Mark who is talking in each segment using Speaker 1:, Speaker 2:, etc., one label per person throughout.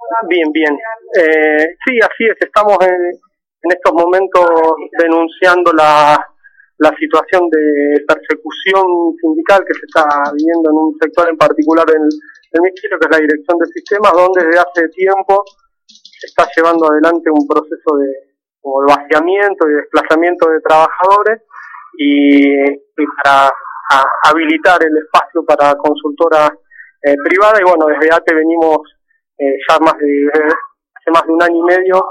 Speaker 1: Bien, bien. Sí, así es. Estamos en estos momentos denunciando la situación de persecución sindical que se está viviendo en un sector en particular del Ministerio, que es la Dirección de Sistemas, donde desde hace tiempo se está llevando adelante un proceso de vaciamiento y desplazamiento de trabajadores y para habilitar el espacio para consultoras privadas. Y bueno, desde ATE venimos ya hace más de un año y medio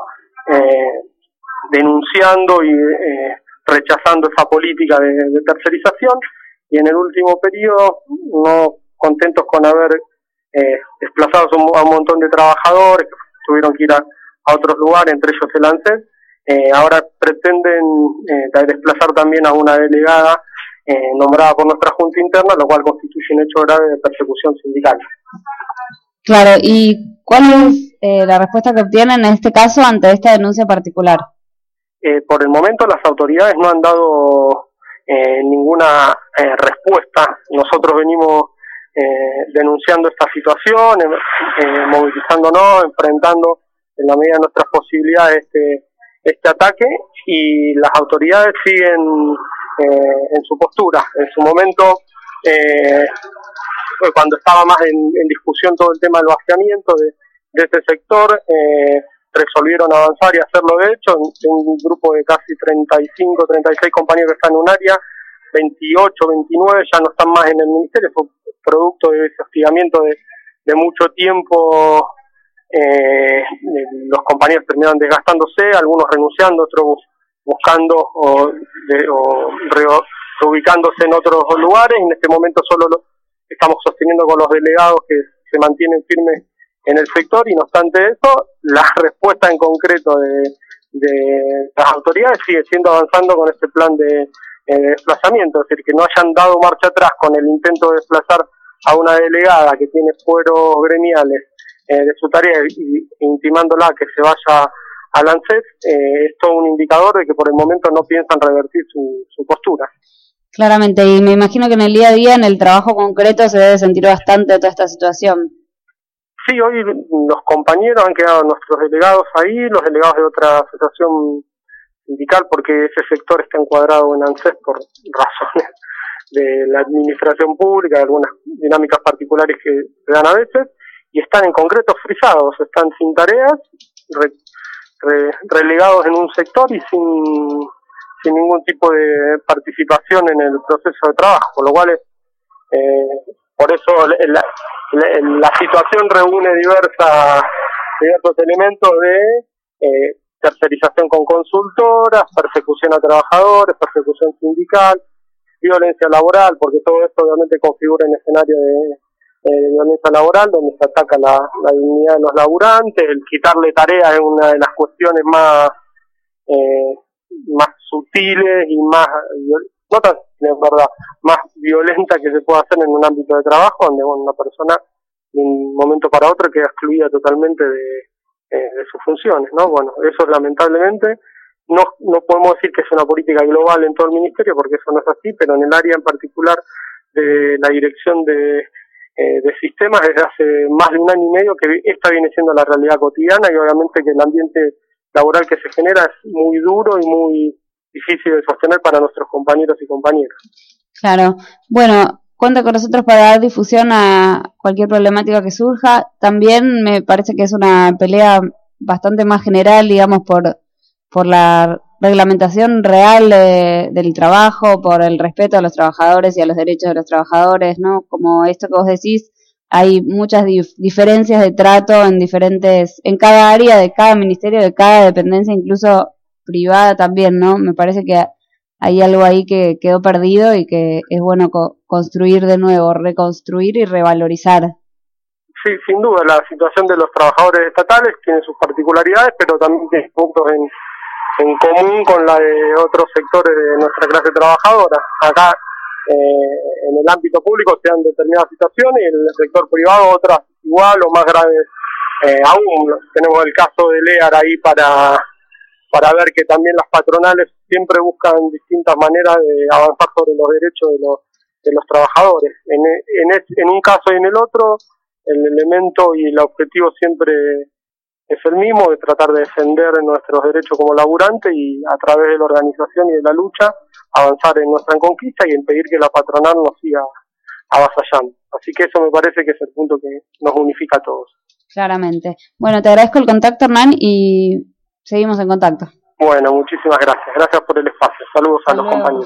Speaker 1: denunciando y rechazando esa política de tercerización, y en el último periodo no contentos con haber desplazado a un montón de trabajadores que tuvieron que ir a otros lugares, entre ellos el ANSES. Ahora pretenden desplazar también a una delegada nombrada por nuestra Junta Interna, lo cual constituye un hecho grave de persecución sindical.
Speaker 2: Claro, ¿y cuál es la respuesta que obtienen en este caso ante esta denuncia particular?
Speaker 1: Por el momento las autoridades no han dado ninguna respuesta. Nosotros venimos denunciando esta situación, movilizándonos, enfrentando en la medida de nuestras posibilidades este ataque, y las autoridades siguen en su postura. En su momento, cuando estaba más en discusión todo el tema del vaciamiento de este sector, resolvieron avanzar y hacerlo. De hecho, en un grupo de casi 35, 36 compañeros que están en un área, 28, 29 ya no están más en el ministerio. Fue producto de ese hostigamiento de mucho tiempo. Los compañeros terminaron desgastándose, algunos renunciando, otros buscando o reubicándose en otros lugares. En este momento solo estamos sosteniendo con los delegados que se mantienen firmes en el sector, y no obstante eso, la respuesta en concreto de las autoridades sigue siendo avanzando con este plan de desplazamiento. Es decir, que no hayan dado marcha atrás con el intento de desplazar a una delegada que tiene fueros gremiales de su tarea, y intimándola que se vaya al ANSES, es todo un indicador de que por el momento no piensan revertir su postura.
Speaker 2: Claramente, y me imagino que en el día a día, en el trabajo concreto, se debe sentir bastante toda esta situación.
Speaker 1: Sí, hoy los compañeros han quedado nuestros delegados ahí, los delegados de otra asociación sindical, porque ese sector está encuadrado en ANSES por razones de la administración pública, de algunas dinámicas particulares que se dan a veces, y están en concreto frisados, están sin tareas, relegados en un sector y sin ningún tipo de participación en el proceso de trabajo, con lo cual por eso la situación reúne diversos elementos de tercerización con consultoras, persecución a trabajadores, persecución sindical, violencia laboral, porque todo esto obviamente configura en escenario de violencia laboral, donde se ataca la dignidad de los laburantes. El quitarle tareas es una de las cuestiones más sutiles y no tan, en verdad, más violenta que se puede hacer en un ámbito de trabajo, donde una persona de un momento para otro queda excluida totalmente de sus funciones, ¿no? Bueno, eso lamentablemente no podemos decir que es una política global en todo el ministerio, porque eso no es así, pero en el área en particular de la dirección de sistemas, desde hace más de un año y medio que esta viene siendo la realidad cotidiana, y obviamente que el ambiente laboral que se genera es muy duro y muy difícil de sostener para nuestros compañeros y compañeras.
Speaker 2: Claro. Bueno, cuenta con nosotros para dar difusión a cualquier problemática que surja. También me parece que es una pelea bastante más general, digamos, por la reglamentación real del trabajo, por el respeto a los trabajadores y a los derechos de los trabajadores, ¿no? Como esto que vos decís, hay muchas diferencias de trato en cada área, de cada ministerio, de cada dependencia, incluso privada también, ¿no? Me parece que hay algo ahí que quedó perdido y que es bueno construir de nuevo, reconstruir y revalorizar.
Speaker 1: Sí, sin duda, la situación de los trabajadores estatales tiene sus particularidades, pero también tiene puntos en común con la de otros sectores de nuestra clase trabajadora. Acá, en el ámbito público se dan determinadas situaciones, y en el sector privado otras igual o más graves aún. Tenemos el caso de LEAR ahí para ver que también las patronales siempre buscan distintas maneras de avanzar sobre los derechos de los trabajadores. En un caso y en el otro, el elemento y el objetivo siempre es el mismo, de tratar de defender nuestros derechos como laburantes y a través de la organización y de la lucha avanzar en nuestra conquista y impedir que la patronal nos siga avasallando. Así que eso me parece que es el punto que nos unifica a todos.
Speaker 2: Claramente. Bueno, te agradezco el contacto, Hernán, y seguimos en contacto.
Speaker 1: Bueno, muchísimas gracias. Gracias por el espacio. Saludos a los compañeros.